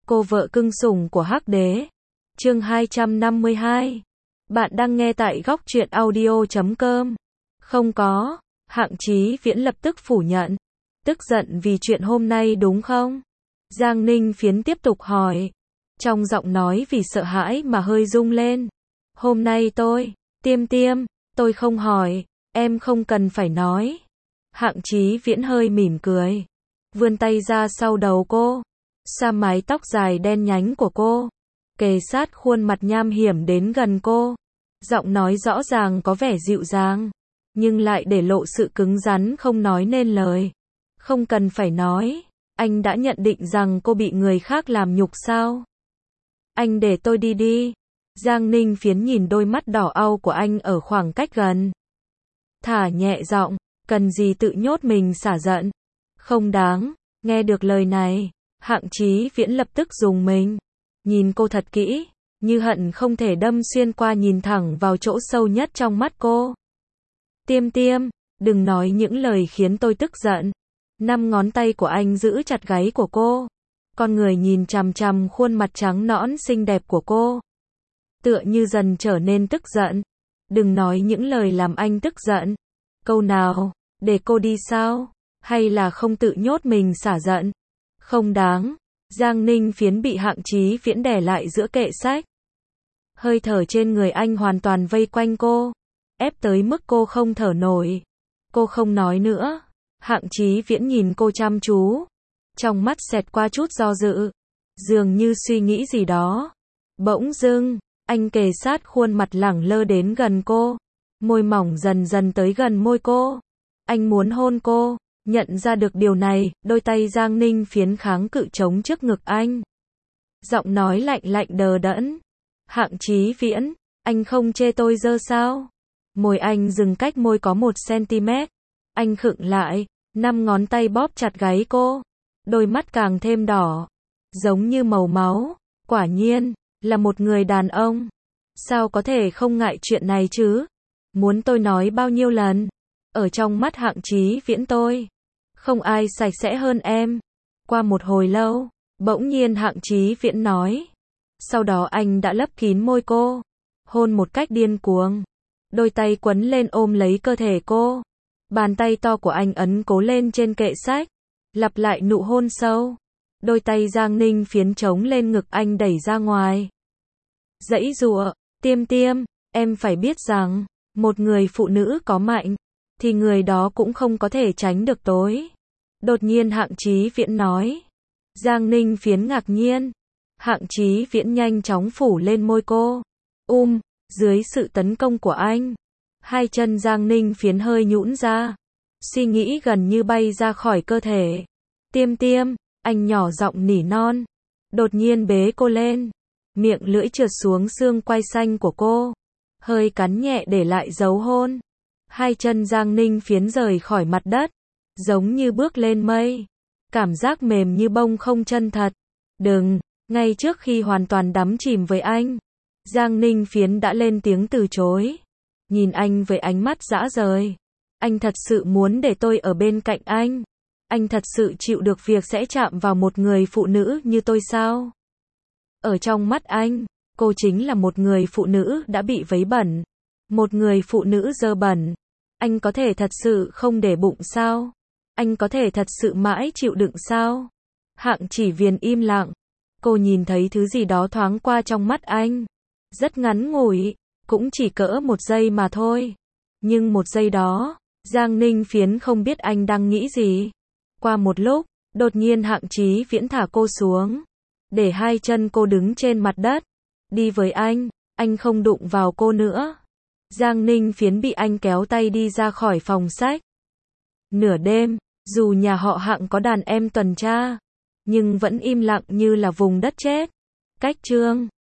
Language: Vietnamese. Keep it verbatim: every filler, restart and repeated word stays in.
Cô vợ cưng sủng của Hắc Đế. Chương hai trăm năm mươi hai. Bạn đang nghe tại góc truyện audio chấm com. Không có, Hạng Chí Viễn lập tức phủ nhận. Tức giận vì chuyện hôm nay đúng không? Giang Ninh Phiến tiếp tục hỏi. Trong giọng nói vì sợ hãi mà hơi rung lên. Hôm nay tôi, Tiêm Tiêm, tôi không hỏi, em không cần phải nói. Hạng Chí Viễn hơi mỉm cười. Vươn tay ra sau đầu cô. Sa mái tóc dài đen nhánh của cô. Kề sát khuôn mặt nham hiểm đến gần cô. Giọng nói rõ ràng có vẻ dịu dàng. Nhưng lại để lộ sự cứng rắn không nói nên lời. Không cần phải nói. Anh đã nhận định rằng cô bị người khác làm nhục sao? Anh để tôi đi đi. Giang Ninh Phiến nhìn đôi mắt đỏ au của anh ở khoảng cách gần. Thả nhẹ giọng, cần gì tự nhốt mình xả giận. Không đáng. Nghe được lời này, Hạng Chí Viễn lập tức rùng mình. Nhìn cô thật kỹ, như hận không thể đâm xuyên qua nhìn thẳng vào chỗ sâu nhất trong mắt cô. Tiêm Tiêm, đừng nói những lời khiến tôi tức giận. Năm ngón tay của anh giữ chặt gáy của cô. Con người nhìn chằm chằm khuôn mặt trắng nõn xinh đẹp của cô. Tựa như dần trở nên tức giận. Đừng nói những lời làm anh tức giận. Câu nào, để cô đi sao? Hay là không tự nhốt mình xả giận? Không đáng. Giang Ninh Phiến bị Hạng Chí Viễn đè lại giữa kệ sách. Hơi thở trên người anh hoàn toàn vây quanh cô. Ép tới mức cô không thở nổi. Cô không nói nữa. Hạng Chí Viễn nhìn cô chăm chú. Trong mắt xẹt qua chút do dự. Dường như suy nghĩ gì đó. Bỗng dưng, anh kề sát khuôn mặt lẳng lơ đến gần cô. Môi mỏng dần dần tới gần môi cô. Anh muốn hôn cô. Nhận ra được điều này, đôi tay Giang Ninh Phiến kháng cự chống trước ngực anh. Giọng nói lạnh lạnh đờ đẫn. Hạng Chí Viễn, anh không chê tôi dơ sao? Môi anh dừng cách môi có một xăng-ti-mét. Anh khựng lại, năm ngón tay bóp chặt gáy cô. Đôi mắt càng thêm đỏ. Giống như màu máu. Quả nhiên, là một người đàn ông. Sao có thể không ngại chuyện này chứ? Muốn tôi nói bao nhiêu lần? Ở trong mắt Hạng Chí Viễn tôi. Không ai sạch sẽ hơn em. Qua một hồi lâu, bỗng nhiên Hạng Chí Viễn nói. Sau đó anh đã lấp kín môi cô. Hôn một cách điên cuồng. Đôi tay quấn lên ôm lấy cơ thể cô. Bàn tay to của anh ấn cố lên trên kệ sách. Lặp lại nụ hôn sâu. Đôi tay Giang Ninh Phiến trống lên ngực anh đẩy ra ngoài. Giãy giụa, Tiêm Tiêm, em phải biết rằng, một người phụ nữ có mạnh, thì người đó cũng không có thể tránh được tối. Đột nhiên Hạng Chí Viễn nói. Giang Ninh Phiến ngạc nhiên. Hạng Chí Viễn nhanh chóng phủ lên môi cô. Um, dưới sự tấn công của anh. Hai chân Giang Ninh Phiến hơi nhũn ra. Suy nghĩ gần như bay ra khỏi cơ thể. Tiêm Tiêm, anh nhỏ giọng nỉ non. Đột nhiên bế cô lên. Miệng lưỡi trượt xuống xương quai xanh của cô. Hơi cắn nhẹ để lại dấu hôn. Hai chân Giang Ninh Phiến rời khỏi mặt đất. Giống như bước lên mây. Cảm giác mềm như bông không chân thật. Đừng, ngay trước khi hoàn toàn đắm chìm với anh. Giang Ninh Phiến đã lên tiếng từ chối. Nhìn anh với ánh mắt dã rời. Anh thật sự muốn để tôi ở bên cạnh anh. Anh thật sự chịu được việc sẽ chạm vào một người phụ nữ như tôi sao? Ở trong mắt anh, cô chính là một người phụ nữ đã bị vấy bẩn. Một người phụ nữ dơ bẩn. Anh có thể thật sự không để bụng sao? Anh có thể thật sự mãi chịu đựng sao? Hạng Chỉ Viền im lặng. Cô nhìn thấy thứ gì đó thoáng qua trong mắt anh. Rất ngắn ngủi, cũng chỉ cỡ một giây mà thôi. Nhưng một giây đó, Giang Ninh Phiến không biết anh đang nghĩ gì. Qua một lúc, đột nhiên Hạng Chí Viễn thả cô xuống. Để hai chân cô đứng trên mặt đất. Đi với anh, anh không đụng vào cô nữa. Giang Ninh Phiến bị anh kéo tay đi ra khỏi phòng sách. Nửa đêm, dù nhà họ Hạng có đàn em tuần tra, nhưng vẫn im lặng như là vùng đất chết. Cách chương